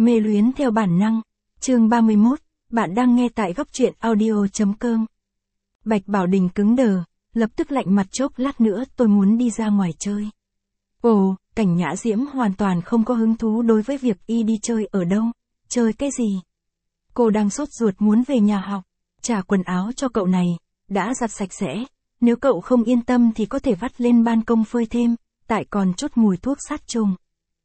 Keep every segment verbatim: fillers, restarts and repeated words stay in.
Mê luyến theo bản năng. Chương ba mươi mốt, bạn đang nghe tại góc truyện audio chấm com. Bạch Bảo Đình cứng đờ, lập tức lạnh mặt chốc lát nữa tôi muốn đi ra ngoài chơi. Ồ, Cảnh Nhã Diễm hoàn toàn không có hứng thú đối với việc y đi chơi ở đâu, chơi cái gì. Cô đang sốt ruột muốn về nhà học, trả quần áo cho cậu này, đã giặt sạch sẽ, nếu cậu không yên tâm thì có thể vắt lên ban công phơi thêm, tại còn chút mùi thuốc sát trùng.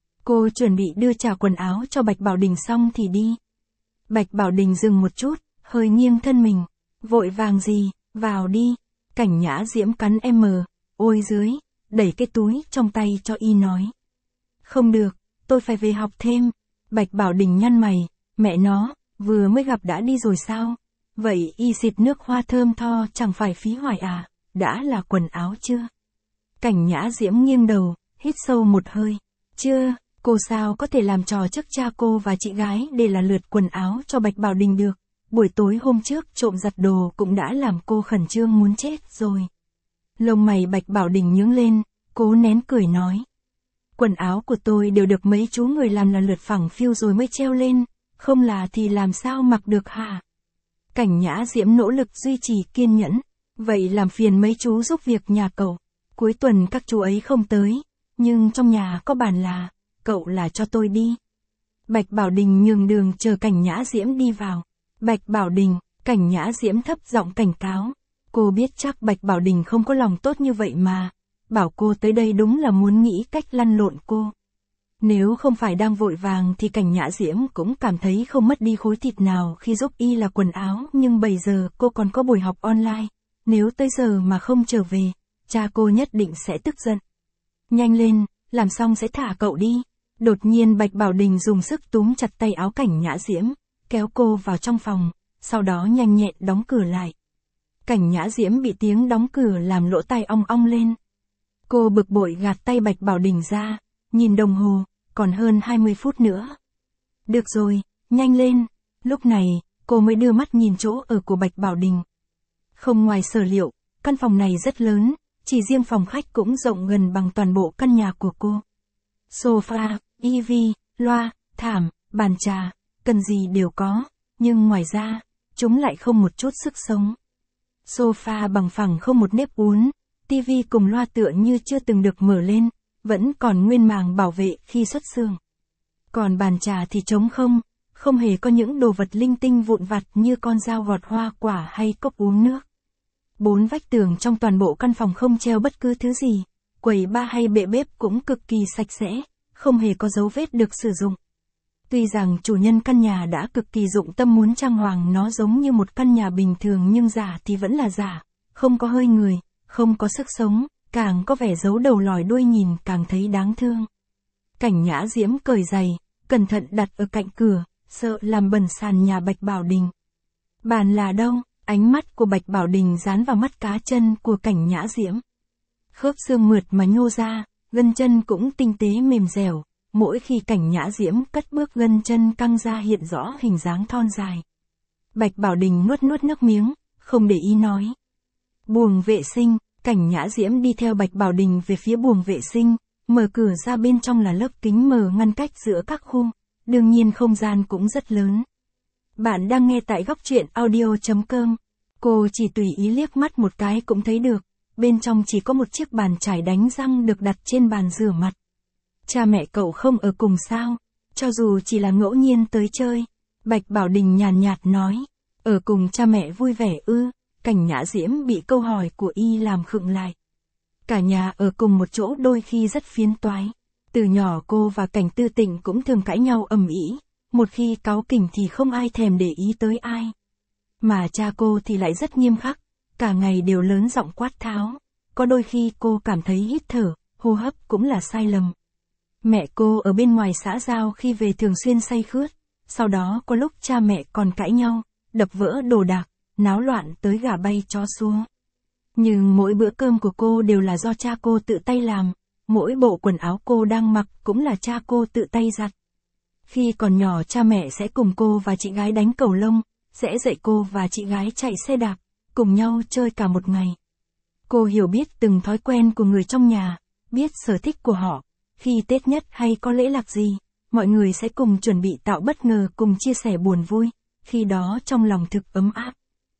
Cô chuẩn bị đưa trả quần áo cho Bạch Bảo Đình xong thì đi. Bạch Bảo Đình dừng một chút, hơi nghiêng thân mình. Vội vàng gì, vào đi. Cảnh Nhã Diễm cắn em mờ, ôi dưới, đẩy cái túi trong tay cho y nói. Không được, tôi phải về học thêm. Bạch Bảo Đình nhăn mày, mẹ nó, vừa mới gặp đã đi rồi sao? Vậy y xịt nước hoa thơm tho chẳng phải phí hoài à, đã là quần áo chưa? Cảnh Nhã Diễm nghiêng đầu, hít sâu một hơi. Chưa, cô sao có thể làm trò trước cha cô và chị gái để là lượt quần áo cho Bạch Bảo Đình được. Buổi tối hôm trước trộm giặt đồ cũng đã làm cô khẩn trương muốn chết rồi. Lông mày Bạch Bảo Đình nhướng lên, cố nén cười nói. Quần áo của tôi đều được mấy chú người làm là lượt phẳng phiu rồi mới treo lên, không là thì làm sao mặc được hả? Cảnh Nhã Diễm nỗ lực duy trì kiên nhẫn, vậy làm phiền mấy chú giúp việc nhà cậu. Cuối tuần các chú ấy không tới, nhưng trong nhà có bàn là, cậu là cho tôi đi. Bạch Bảo Đình nhường đường chờ Cảnh Nhã Diễm đi vào. Bạch Bảo Đình, Cảnh Nhã Diễm thấp giọng cảnh cáo. Cô biết chắc Bạch Bảo Đình không có lòng tốt như vậy mà. Bảo cô tới đây đúng là muốn nghĩ cách lăn lộn cô. Nếu không phải đang vội vàng thì Cảnh Nhã Diễm cũng cảm thấy không mất đi khối thịt nào khi giúp y là quần áo. Nhưng bây giờ cô còn có buổi học online. Nếu tới giờ mà không trở về, cha cô nhất định sẽ tức giận. Nhanh lên, làm xong sẽ thả cậu đi. Đột nhiên Bạch Bảo Đình dùng sức túm chặt tay áo Cảnh Nhã Diễm, kéo cô vào trong phòng, sau đó nhanh nhẹn đóng cửa lại. Cảnh Nhã Diễm bị tiếng đóng cửa làm lỗ tai ong ong lên. Cô bực bội gạt tay Bạch Bảo Đình ra, nhìn đồng hồ, còn hơn hai mươi phút nữa. Được rồi, nhanh lên. Lúc này, cô mới đưa mắt nhìn chỗ ở của Bạch Bảo Đình. Không ngoài sở liệu, căn phòng này rất lớn, chỉ riêng phòng khách cũng rộng gần bằng toàn bộ căn nhà của cô. Sofa, tivi, loa, thảm, bàn trà, cần gì đều có, nhưng ngoài ra, chúng lại không một chút sức sống. Sofa bằng phẳng không một nếp uốn, tivi cùng loa tựa như chưa từng được mở lên, vẫn còn nguyên màng bảo vệ khi xuất xưởng. Còn bàn trà thì trống không, không hề có những đồ vật linh tinh vụn vặt như con dao gọt hoa quả hay cốc uống nước. Bốn vách tường trong toàn bộ căn phòng không treo bất cứ thứ gì, quầy bar hay bệ bếp cũng cực kỳ sạch sẽ, không hề có dấu vết được sử dụng. Tuy rằng chủ nhân căn nhà đã cực kỳ dụng tâm muốn trang hoàng nó giống như một căn nhà bình thường nhưng giả thì vẫn là giả, không có hơi người, không có sức sống, càng có vẻ giấu đầu lòi đuôi nhìn càng thấy đáng thương. Cảnh Nhã Diễm cởi giày, cẩn thận đặt ở cạnh cửa, sợ làm bẩn sàn nhà Bạch Bảo Đình. Bàn là đâu? Ánh mắt của Bạch Bảo Đình dán vào mắt cá chân của Cảnh Nhã Diễm. Khớp xương mượt mà nhô ra, gân chân cũng tinh tế mềm dẻo, mỗi khi Cảnh Nhã Diễm cất bước gân chân căng ra hiện rõ hình dáng thon dài. Bạch Bảo Đình nuốt nuốt nước miếng, không để ý nói. Buồng vệ sinh, Cảnh Nhã Diễm đi theo Bạch Bảo Đình về phía buồng vệ sinh, mở cửa ra bên trong là lớp kính mờ ngăn cách giữa các khung, đương nhiên không gian cũng rất lớn. Bạn đang nghe tại góc truyện audio chấm com. Cô chỉ tùy ý liếc mắt một cái cũng thấy được, bên trong chỉ có một chiếc bàn chải đánh răng được đặt trên bàn rửa mặt. Cha mẹ cậu không ở cùng sao? Cho dù chỉ là ngẫu nhiên tới chơi. Bạch Bảo Đình nhàn nhạt nói. Ở cùng cha mẹ vui vẻ ư? Cảnh Nhã Diễm bị câu hỏi của y làm khựng lại. Cả nhà ở cùng một chỗ đôi khi rất phiến toái. Từ nhỏ cô và Cảnh Tư Tịnh cũng thường cãi nhau ầm ĩ. Một khi cáu kỉnh thì không ai thèm để ý tới ai. Mà cha cô thì lại rất nghiêm khắc, cả ngày đều lớn giọng quát tháo. Có đôi khi cô cảm thấy hít thở, hô hấp cũng là sai lầm. Mẹ cô ở bên ngoài xã giao khi về thường xuyên say khướt, sau đó có lúc cha mẹ còn cãi nhau, đập vỡ đồ đạc, náo loạn tới gà bay chó sủa. Nhưng mỗi bữa cơm của cô đều là do cha cô tự tay làm, mỗi bộ quần áo cô đang mặc cũng là cha cô tự tay giặt. Khi còn nhỏ cha mẹ sẽ cùng cô và chị gái đánh cầu lông, sẽ dạy cô và chị gái chạy xe đạp, cùng nhau chơi cả một ngày. Cô hiểu biết từng thói quen của người trong nhà, biết sở thích của họ, khi Tết nhất hay có lễ lạc gì, mọi người sẽ cùng chuẩn bị tạo bất ngờ cùng chia sẻ buồn vui, khi đó trong lòng thực ấm áp.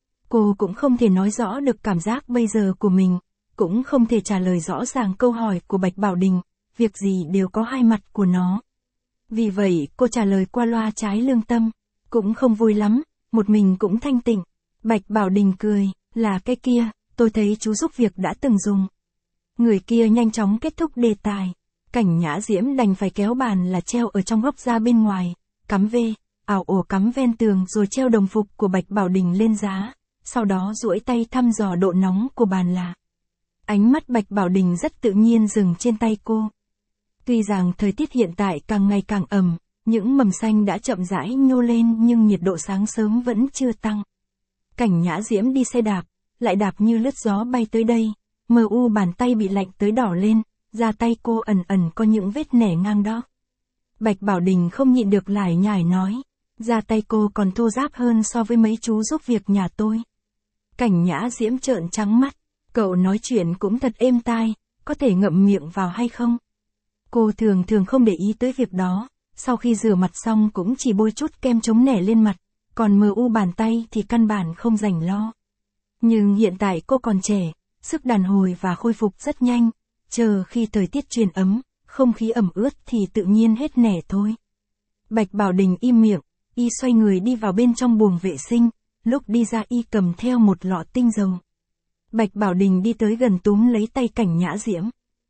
Cô cũng không thể nói rõ được cảm giác bây giờ của mình, cũng không thể trả lời rõ ràng câu hỏi của Bạch Bảo Đình, việc gì đều có hai mặt của nó. Vì vậy cô trả lời qua loa trái lương tâm, cũng không vui lắm, một mình cũng thanh tịnh. Bạch Bảo Đình cười, là cái kia, tôi thấy chú giúp việc đã từng dùng. Người kia nhanh chóng kết thúc đề tài. Cảnh Nhã Diễm đành phải kéo bàn là treo ở trong góc ra bên ngoài, cắm vê, ảo ổ cắm ven tường rồi treo đồng phục của Bạch Bảo Đình lên giá, sau đó duỗi tay thăm dò độ nóng của bàn là. Ánh mắt Bạch Bảo Đình rất tự nhiên dừng trên tay cô. Tuy rằng thời tiết hiện tại càng ngày càng ẩm, những mầm xanh đã chậm rãi nhô lên nhưng nhiệt độ sáng sớm vẫn chưa tăng. Cảnh Nhã Diễm đi xe đạp, lại đạp như lướt gió bay tới đây, mờ u bàn tay bị lạnh tới đỏ lên, da tay cô ẩn ẩn có những vết nẻ ngang đó. Bạch Bảo Đình không nhịn được lải nhải nói, da tay cô còn thô ráp hơn so với mấy chú giúp việc nhà tôi. Cảnh Nhã Diễm trợn trắng mắt, cậu nói chuyện cũng thật êm tai, có thể ngậm miệng vào hay không? Cô thường thường không để ý tới việc đó, sau khi rửa mặt xong cũng chỉ bôi chút kem chống nẻ lên mặt, còn mờ u bàn tay thì căn bản không rảnh lo. Nhưng hiện tại cô còn trẻ, sức đàn hồi và khôi phục rất nhanh, chờ khi thời tiết chuyển ấm, không khí ẩm ướt thì tự nhiên hết nẻ thôi. Bạch Bảo Đình im miệng, y xoay người đi vào bên trong buồng vệ sinh, lúc đi ra y cầm theo một lọ tinh dầu. Bạch Bảo Đình đi tới gần túm lấy tay Cảnh Nhã Diễm.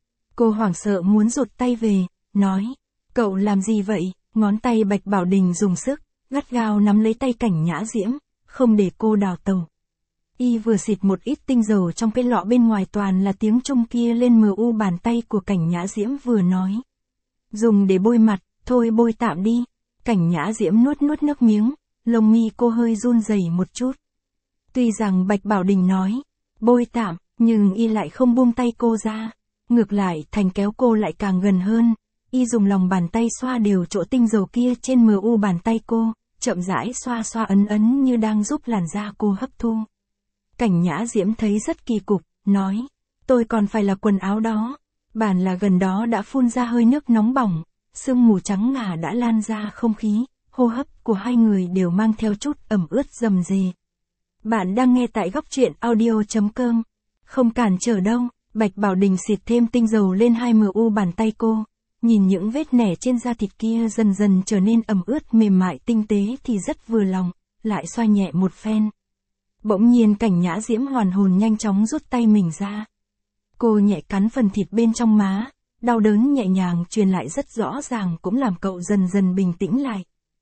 Cô hoảng sợ muốn rụt tay về, nói, cậu làm gì vậy? Ngón tay Bạch Bảo Đình dùng sức, gắt gao nắm lấy tay Cảnh Nhã Diễm, không để cô đào tẩu. Y vừa xịt một ít tinh dầu trong cái lọ bên ngoài toàn là tiếng Trung kia lên mờ u bàn tay của Cảnh Nhã Diễm vừa nói. Dùng để bôi mặt, thôi bôi tạm đi. Cảnh Nhã Diễm nuốt nuốt nước miếng, lông mi cô hơi run rẩy một chút. Tuy rằng Bạch Bảo Đình nói, bôi tạm, nhưng y lại không buông tay cô ra. Ngược lại thành kéo cô lại càng gần hơn, y dùng lòng bàn tay xoa đều chỗ tinh dầu kia trên mờ u bàn tay cô, chậm rãi xoa xoa ấn ấn như đang giúp làn da cô hấp thu. Cảnh Nhã Diễm thấy rất kỳ cục, nói, tôi còn phải là quần áo đó, bản là gần đó đã phun ra hơi nước nóng bỏng, sương mù trắng ngà đã lan ra không khí, hô hấp của hai người đều mang theo chút ẩm ướt rầm rề. Bạn đang nghe tại góc truyện audio chấm com, không cản trở đâu. Bạch Bảo Đình xịt thêm tinh dầu lên hai mờ u bàn tay cô, nhìn những vết nẻ trên da thịt kia dần dần trở nên ẩm ướt mềm mại tinh tế thì rất vừa lòng, lại xoa nhẹ một phen. Bỗng nhiên Cảnh Nhã Diễm hoàn hồn nhanh chóng rút tay mình ra. Cô nhẹ cắn phần thịt bên trong má, đau đớn nhẹ nhàng truyền lại rất rõ ràng cũng làm cậu dần dần bình tĩnh lại.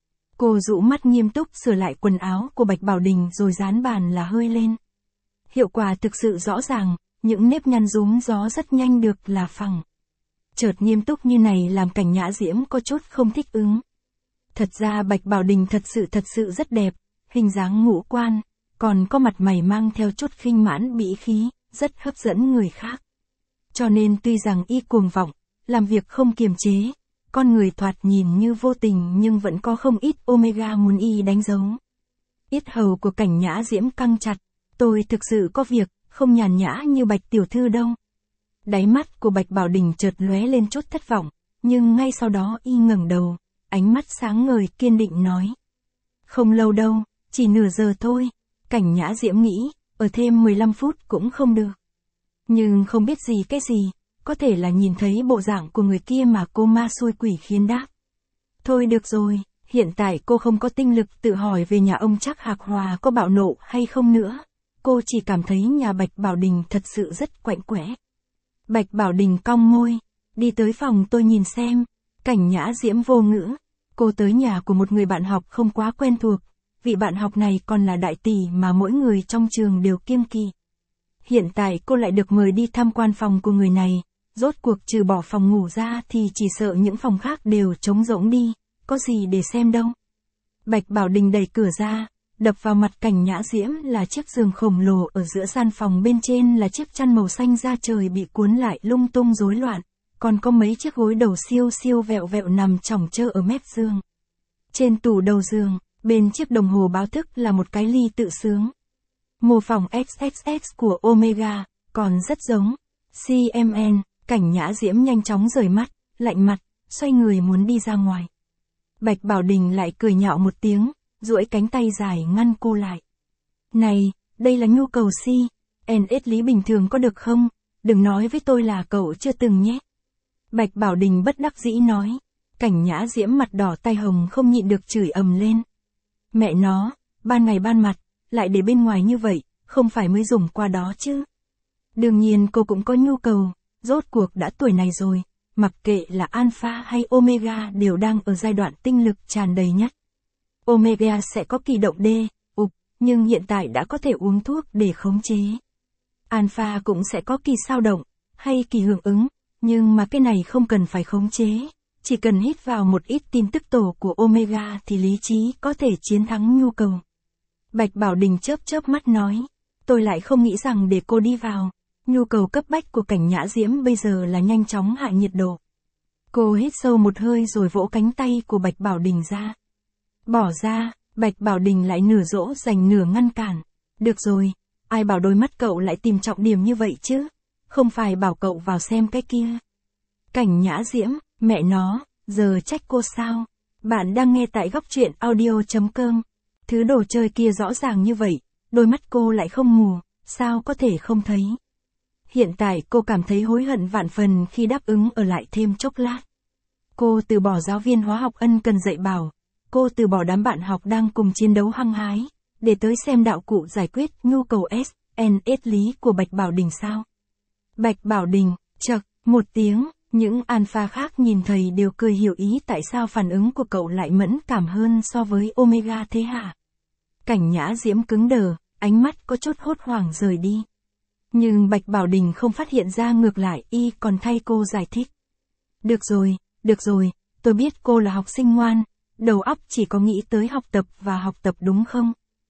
Cô dụ mắt nghiêm túc sửa lại quần áo của Bạch Bảo Đình rồi dán bàn là hơi lên. Hiệu quả thực sự rõ ràng. Những nếp nhăn rúm gió rất nhanh được là phẳng. Chợt nghiêm túc như này làm Cảnh Nhã Diễm có chút không thích ứng. Thật ra Bạch Bảo Đình thật sự thật sự rất đẹp, hình dáng ngũ quan, còn có mặt mày mang theo chút khinh mãn bỉ khí, rất hấp dẫn người khác. Cho nên tuy rằng y cuồng vọng, làm việc không kiềm chế, con người thoạt nhìn như vô tình nhưng vẫn có không ít omega muốn y đánh dấu. Yết hầu của Cảnh Nhã Diễm căng chặt, tôi thực sự có việc. Không nhàn nhã như Bạch tiểu thư đâu. Đáy mắt của Bạch Bảo Đình chợt lóe lên chút thất vọng, nhưng ngay sau đó y ngẩng đầu, ánh mắt sáng ngời kiên định nói. Không lâu đâu, chỉ nửa giờ thôi. Cảnh Nhã Diễm nghĩ, ở thêm mười lăm phút cũng không được. Nhưng không biết gì cái gì, có thể là nhìn thấy bộ dạng của người kia mà cô ma xui quỷ khiến đáp. Thôi được rồi, hiện tại cô không có tinh lực tự hỏi về nhà ông Trác Hạc Hòa có bạo nộ hay không nữa. Cô chỉ cảm thấy nhà Bạch Bảo Đình thật sự rất quạnh quẽ. Bạch Bảo Đình cong môi, đi tới phòng tôi nhìn xem. Cảnh Nhã Diễm vô ngữ, cô tới nhà của một người bạn học không quá quen thuộc, vị bạn học này còn là đại tỷ mà mỗi người trong trường đều kiêng kỵ. Hiện tại cô lại được mời đi tham quan phòng của người này, rốt cuộc trừ bỏ phòng ngủ ra thì chỉ sợ những phòng khác đều trống rỗng đi, có gì để xem đâu. Bạch Bảo Đình đẩy cửa ra. Đập vào mặt Cảnh Nhã Diễm là chiếc giường khổng lồ ở giữa gian phòng, bên trên là chiếc chăn màu xanh da trời bị cuốn lại lung tung rối loạn, còn có mấy chiếc gối đầu siêu siêu vẹo vẹo nằm chỏng chơ ở mép giường. Trên tủ đầu giường, bên chiếc đồng hồ báo thức là một cái ly tự sướng. Mô phỏng ích ích ích của Omega, còn rất giống xê em en. Cảnh Nhã Diễm nhanh chóng rời mắt, lạnh mặt, xoay người muốn đi ra ngoài. Bạch Bảo Đình lại cười nhạo một tiếng, duỗi cánh tay dài ngăn cô lại. Này, đây là nhu cầu si, en ét lý bình thường có được không? Đừng nói với tôi là cậu chưa từng nhé. Bạch Bảo Đình bất đắc dĩ nói. Cảnh Nhã Diễm mặt đỏ tai hồng không nhịn được chửi ầm lên. Mẹ nó, ban ngày ban mặt, lại để bên ngoài như vậy, không phải mới dùng qua đó chứ. Đương nhiên cô cũng có nhu cầu, rốt cuộc đã tuổi này rồi, mặc kệ là alpha hay omega đều đang ở giai đoạn tinh lực tràn đầy nhất. Omega sẽ có kỳ động D, ục, nhưng hiện tại đã có thể uống thuốc để khống chế. Alpha cũng sẽ có kỳ sao động, hay kỳ hưởng ứng, nhưng mà cái này không cần phải khống chế. Chỉ cần hít vào một ít tin tức tổ của omega thì lý trí có thể chiến thắng nhu cầu. Bạch Bảo Đình chớp chớp mắt nói, tôi lại không nghĩ rằng để cô đi vào. Nhu cầu cấp bách của Cảnh Nhã Diễm bây giờ là nhanh chóng hạ nhiệt độ. Cô hít sâu một hơi rồi vỗ cánh tay của Bạch Bảo Đình ra. Bỏ ra, Bạch Bảo Đình lại nửa dỗ dành nửa ngăn cản. Được rồi, ai bảo đôi mắt cậu lại tìm trọng điểm như vậy chứ? Không phải bảo cậu vào xem cái kia. Cảnh Nhã Diễm, mẹ nó, giờ trách cô sao? Bạn đang nghe tại góc truyện audio.com. Thứ đồ chơi kia rõ ràng như vậy, đôi mắt cô lại không mù, sao có thể không thấy? Hiện tại cô cảm thấy hối hận vạn phần khi đáp ứng ở lại thêm chốc lát. Cô từ bỏ giáo viên hóa học ân cần dạy bảo, cô từ bỏ đám bạn học đang cùng chiến đấu hăng hái, để tới xem đạo cụ giải quyết nhu cầu S, en ét lý của Bạch Bảo Đình sao? Bạch Bảo Đình, chậc, một tiếng, những alpha khác nhìn thầy đều cười hiểu ý tại sao phản ứng của cậu lại mẫn cảm hơn so với omega thế hả? Cảnh Nhã Diễm cứng đờ, ánh mắt có chút hốt hoảng rời đi. Nhưng Bạch Bảo Đình không phát hiện ra, ngược lại y còn thay cô giải thích. Được rồi, được rồi, tôi biết cô là học sinh ngoan, đầu óc chỉ có nghĩ tới học tập và học tập đúng không?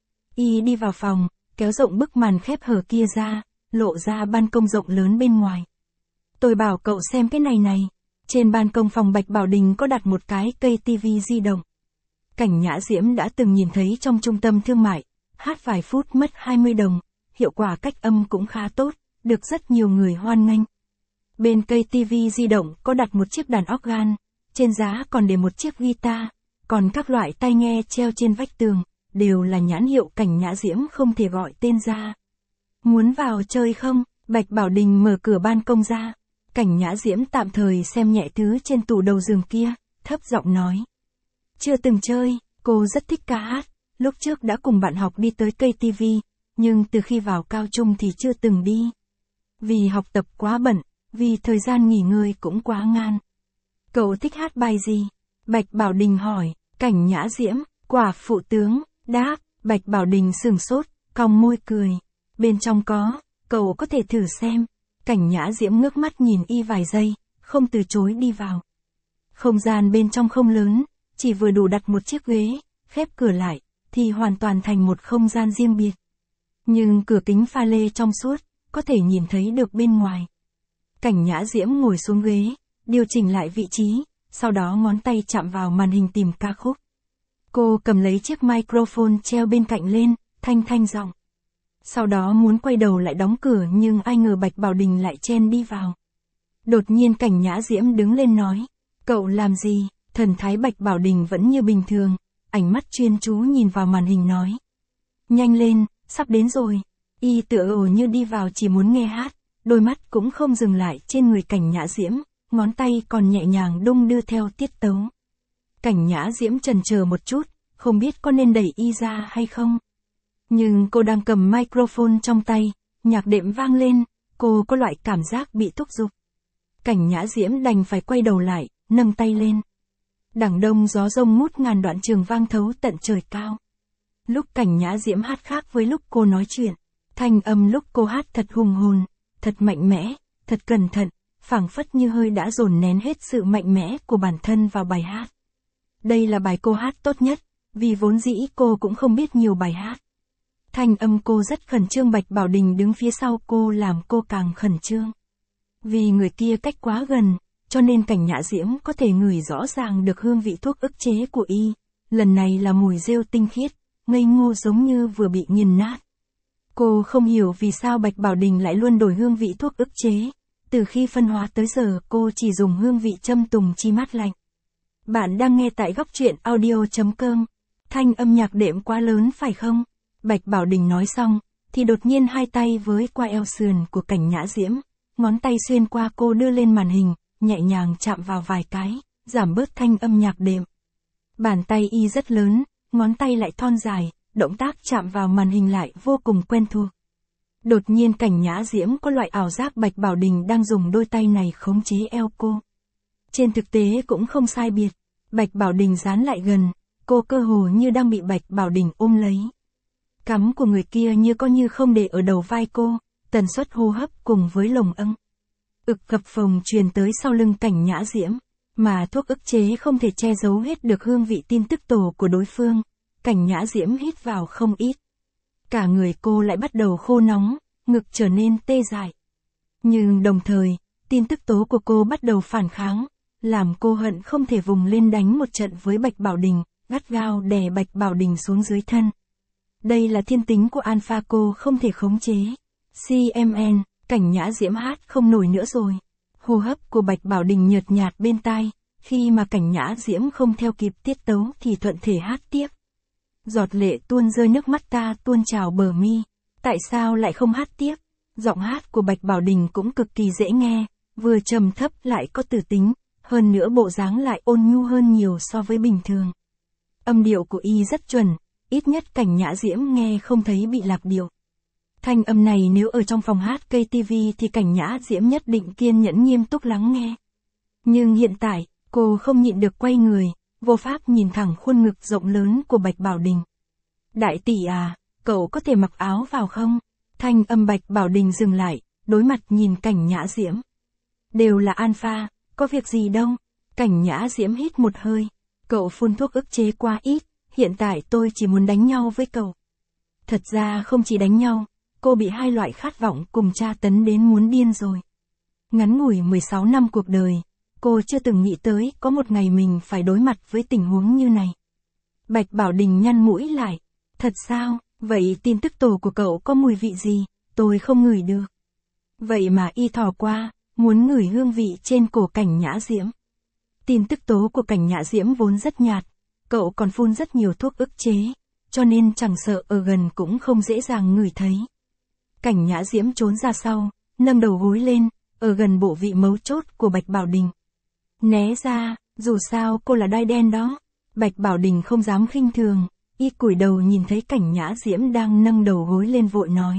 Y đi vào phòng, kéo rộng bức màn khép hở kia ra, lộ ra ban công rộng lớn bên ngoài. Tôi bảo cậu xem cái này này, trên ban công phòng Bạch Bảo Đình có đặt một cái cây tivi di động. Cảnh Nhã Diễm đã từng nhìn thấy trong trung tâm thương mại, hát vài phút mất hai mươi đồng, hiệu quả cách âm cũng khá tốt, được rất nhiều người hoan nghênh. Bên cây tivi di động có đặt một chiếc đàn organ, trên giá còn để một chiếc guitar, còn các loại tai nghe treo trên vách tường, đều là nhãn hiệu Cảnh Nhã Diễm không thể gọi tên ra. Muốn vào chơi không? Bạch Bảo Đình mở cửa ban công ra. Cảnh Nhã Diễm tạm thời xem nhẹ thứ trên tủ đầu giường kia, thấp giọng nói. Chưa từng chơi, cô rất thích ca hát, lúc trước đã cùng bạn học đi tới cây tivi, nhưng từ khi vào cao trung thì chưa từng đi. Vì học tập quá bận, vì thời gian nghỉ ngơi cũng quá ngan. Cậu thích hát bài gì? Bạch Bảo Đình hỏi. Cảnh Nhã Diễm, quả phụ tướng, đáp. Bạch Bảo Đình sửng sốt, cong môi cười. Bên trong có, cậu có thể thử xem. Cảnh Nhã Diễm ngước mắt nhìn y vài giây, không từ chối đi vào. Không gian bên trong không lớn, chỉ vừa đủ đặt một chiếc ghế, khép cửa lại, thì hoàn toàn thành một không gian riêng biệt. Nhưng cửa kính pha lê trong suốt, có thể nhìn thấy được bên ngoài. Cảnh Nhã Diễm ngồi xuống ghế, điều chỉnh lại vị trí, sau đó ngón tay chạm vào màn hình tìm ca khúc. Cô cầm lấy chiếc microphone treo bên cạnh lên, thanh thanh giọng. Sau đó muốn quay đầu lại đóng cửa nhưng ai ngờ Bạch Bảo Đình lại chen đi vào. Đột nhiên Cảnh Nhã Diễm đứng lên nói. Cậu làm gì? Thần thái Bạch Bảo Đình vẫn như bình thường, ánh mắt chuyên chú nhìn vào màn hình nói. Nhanh lên, sắp đến rồi. Y tựa ồ như đi vào chỉ muốn nghe hát, đôi mắt cũng không dừng lại trên người Cảnh Nhã Diễm, ngón tay còn nhẹ nhàng đung đưa theo tiết tấu. Cảnh Nhã Diễm chần chờ một chút, không biết có nên đẩy y ra hay không. Nhưng cô đang cầm microphone trong tay, nhạc đệm vang lên, cô có loại cảm giác bị thúc giục. Cảnh Nhã Diễm đành phải quay đầu lại, nâng tay lên. Đằng đông gió rông ngút ngàn đoạn trường vang thấu tận trời cao. Lúc Cảnh Nhã Diễm hát khác với lúc cô nói chuyện, thanh âm lúc cô hát thật hùng hồn, thật mạnh mẽ, thật cẩn thận, phảng phất như hơi đã dồn nén hết sự mạnh mẽ của bản thân vào bài hát. Đây là bài cô hát tốt nhất, vì vốn dĩ cô cũng không biết nhiều bài hát. Thanh âm cô rất khẩn trương, Bạch Bảo Đình đứng phía sau cô làm cô càng khẩn trương. Vì người kia cách quá gần, cho nên Cảnh Nhã Diễm có thể ngửi rõ ràng được hương vị thuốc ức chế của y. Lần này là mùi rêu tinh khiết, ngây ngô giống như vừa bị nghiền nát. Cô không hiểu vì sao Bạch Bảo Đình lại luôn đổi hương vị thuốc ức chế. Từ khi phân hóa tới giờ cô chỉ dùng hương vị châm tùng chi mát lạnh. Bạn đang nghe tại góc truyện audio.com. Thanh âm nhạc đệm quá lớn phải không? Bạch Bảo Đình nói xong, thì đột nhiên hai tay với qua eo sườn của Cảnh Nhã Diễm, ngón tay xuyên qua cô đưa lên màn hình, nhẹ nhàng chạm vào vài cái, giảm bớt thanh âm nhạc đệm. Bàn tay y rất lớn, ngón tay lại thon dài, động tác chạm vào màn hình lại vô cùng quen thuộc. Đột nhiên Cảnh Nhã Diễm có loại ảo giác Bạch Bảo Đình đang dùng đôi tay này khống chế eo cô. Trên thực tế cũng không sai biệt, Bạch Bảo Đình dán lại gần, cô cơ hồ như đang bị Bạch Bảo Đình ôm lấy. Cắm của người kia như có như không để ở đầu vai cô, tần suất hô hấp cùng với lồng âng. Ực phập phồng truyền tới sau lưng Cảnh Nhã Diễm, mà thuốc ức chế không thể che giấu hết được hương vị tin tức tổ của đối phương. Cảnh Nhã Diễm hít vào không ít. Cả người cô lại bắt đầu khô nóng, ngực trở nên tê dại. Nhưng đồng thời, tin tức tố của cô bắt đầu phản kháng, làm cô hận không thể vùng lên đánh một trận với Bạch Bảo Đình, gắt gao đè Bạch Bảo Đình xuống dưới thân. Đây là thiên tính của Alpha cô không thể khống chế. xê em en, Cảnh Nhã Diễm hát không nổi nữa rồi. Hô hấp của Bạch Bảo Đình nhợt nhạt bên tai, khi mà Cảnh Nhã Diễm không theo kịp tiết tấu thì thuận thể hát tiếp. Giọt lệ tuôn rơi nước mắt ta tuôn trào bờ mi, tại sao lại không hát tiếp? Giọng hát của Bạch Bảo Đình cũng cực kỳ dễ nghe, vừa trầm thấp lại có từ tính, hơn nữa bộ dáng lại ôn nhu hơn nhiều so với bình thường. Âm điệu của y rất chuẩn, ít nhất Cảnh Nhã Diễm nghe không thấy bị lạc điệu. Thanh âm này nếu ở trong phòng hát ca tê vê thì Cảnh Nhã Diễm nhất định kiên nhẫn nghiêm túc lắng nghe. Nhưng hiện tại, cô không nhịn được quay người, vô pháp nhìn thẳng khuôn ngực rộng lớn của Bạch Bảo Đình. Đại tỷ à, cậu có thể mặc áo vào không? Thanh âm Bạch Bảo Đình dừng lại, đối mặt nhìn Cảnh Nhã Diễm. Đều là Alpha, có việc gì đâu? Cảnh Nhã Diễm hít một hơi. Cậu phun thuốc ức chế quá ít, hiện tại tôi chỉ muốn đánh nhau với cậu. Thật ra không chỉ đánh nhau, cô bị hai loại khát vọng cùng tra tấn đến muốn điên rồi. Ngắn ngủi mười sáu năm cuộc đời, cô chưa từng nghĩ tới có một ngày mình phải đối mặt với tình huống như này. Bạch Bảo Đình nhăn mũi lại. Thật sao, vậy tin tức tổ của cậu có mùi vị gì, tôi không ngửi được. Vậy mà y thò qua, muốn ngửi hương vị trên cổ Cảnh Nhã Diễm. Tin tức tố của Cảnh Nhã Diễm vốn rất nhạt, cậu còn phun rất nhiều thuốc ức chế, cho nên chẳng sợ ở gần cũng không dễ dàng ngửi thấy. Cảnh Nhã Diễm trốn ra sau, nâng đầu gối lên, ở gần bộ vị mấu chốt của Bạch Bảo Đình. Né ra, dù sao cô là đai đen đó. Bạch Bảo Đình không dám khinh thường, y cúi đầu nhìn thấy Cảnh Nhã Diễm đang nâng đầu gối lên vội nói.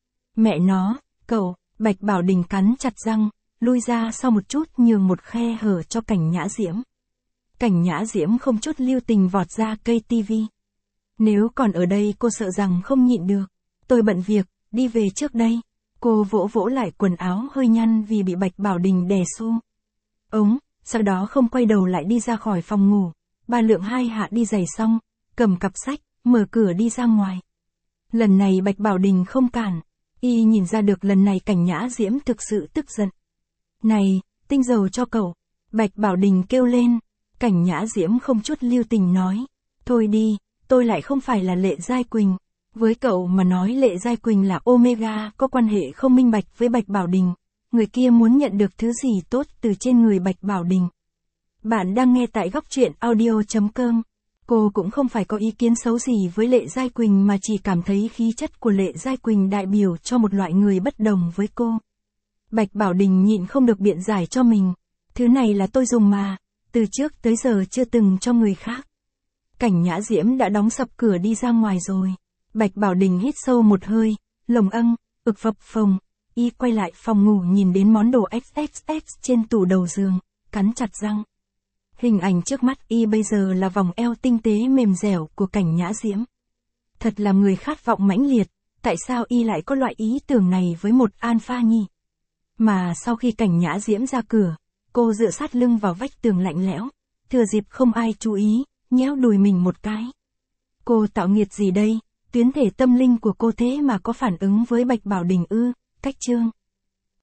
Mẹ nó, cậu, Bạch Bảo Đình cắn chặt răng, lui ra sau một chút nhường một khe hở cho Cảnh Nhã Diễm. Cảnh Nhã Diễm không chút lưu tình vọt ra ca tê vê. Nếu còn ở đây cô sợ rằng không nhịn được. Tôi bận việc, đi về trước đây. Cô vỗ vỗ lại quần áo hơi nhăn vì bị Bạch Bảo Đình đè xô. Ống, sau đó không quay đầu lại đi ra khỏi phòng ngủ. Ba lượng hai hạ đi giày xong, cầm cặp sách, mở cửa đi ra ngoài. Lần này Bạch Bảo Đình không cản, y nhìn ra được lần này Cảnh Nhã Diễm thực sự tức giận. Này, tinh dầu cho cậu. Bạch Bảo Đình kêu lên. Cảnh Nhã Diễm không chút lưu tình nói. Thôi đi, tôi lại không phải là Lệ Giai Quỳnh. Với cậu mà nói Lệ Giai Quỳnh là Omega có quan hệ không minh bạch với Bạch Bảo Đình. Người kia muốn nhận được thứ gì tốt từ trên người Bạch Bảo Đình. Bạn đang nghe tại góc truyện audio.com. Cô cũng không phải có ý kiến xấu gì với Lệ Giai Quỳnh mà chỉ cảm thấy khí chất của Lệ Giai Quỳnh đại biểu cho một loại người bất đồng với cô. Bạch Bảo Đình nhịn không được biện giải cho mình. Thứ này là tôi dùng mà, từ trước tới giờ chưa từng cho người khác. Cảnh Nhã Diễm đã đóng sập cửa đi ra ngoài rồi. Bạch Bảo Đình hít sâu một hơi, lồng âng, ực phập phồng. Y quay lại phòng ngủ nhìn đến món đồ ích ích ích trên tủ đầu giường, cắn chặt răng. Hình ảnh trước mắt y bây giờ là vòng eo tinh tế mềm dẻo của Cảnh Nhã Diễm. Thật là người khát vọng mãnh liệt, tại sao y lại có loại ý tưởng này với một Alpha nhỉ? Mà sau khi Cảnh Nhã Diễm ra cửa, cô dựa sát lưng vào vách tường lạnh lẽo, thừa dịp không ai chú ý, nhéo đùi mình một cái. Cô tạo nghiệt gì đây, tuyến thể tâm linh của cô thế mà có phản ứng với Bạch Bảo Đình ư, cách chương.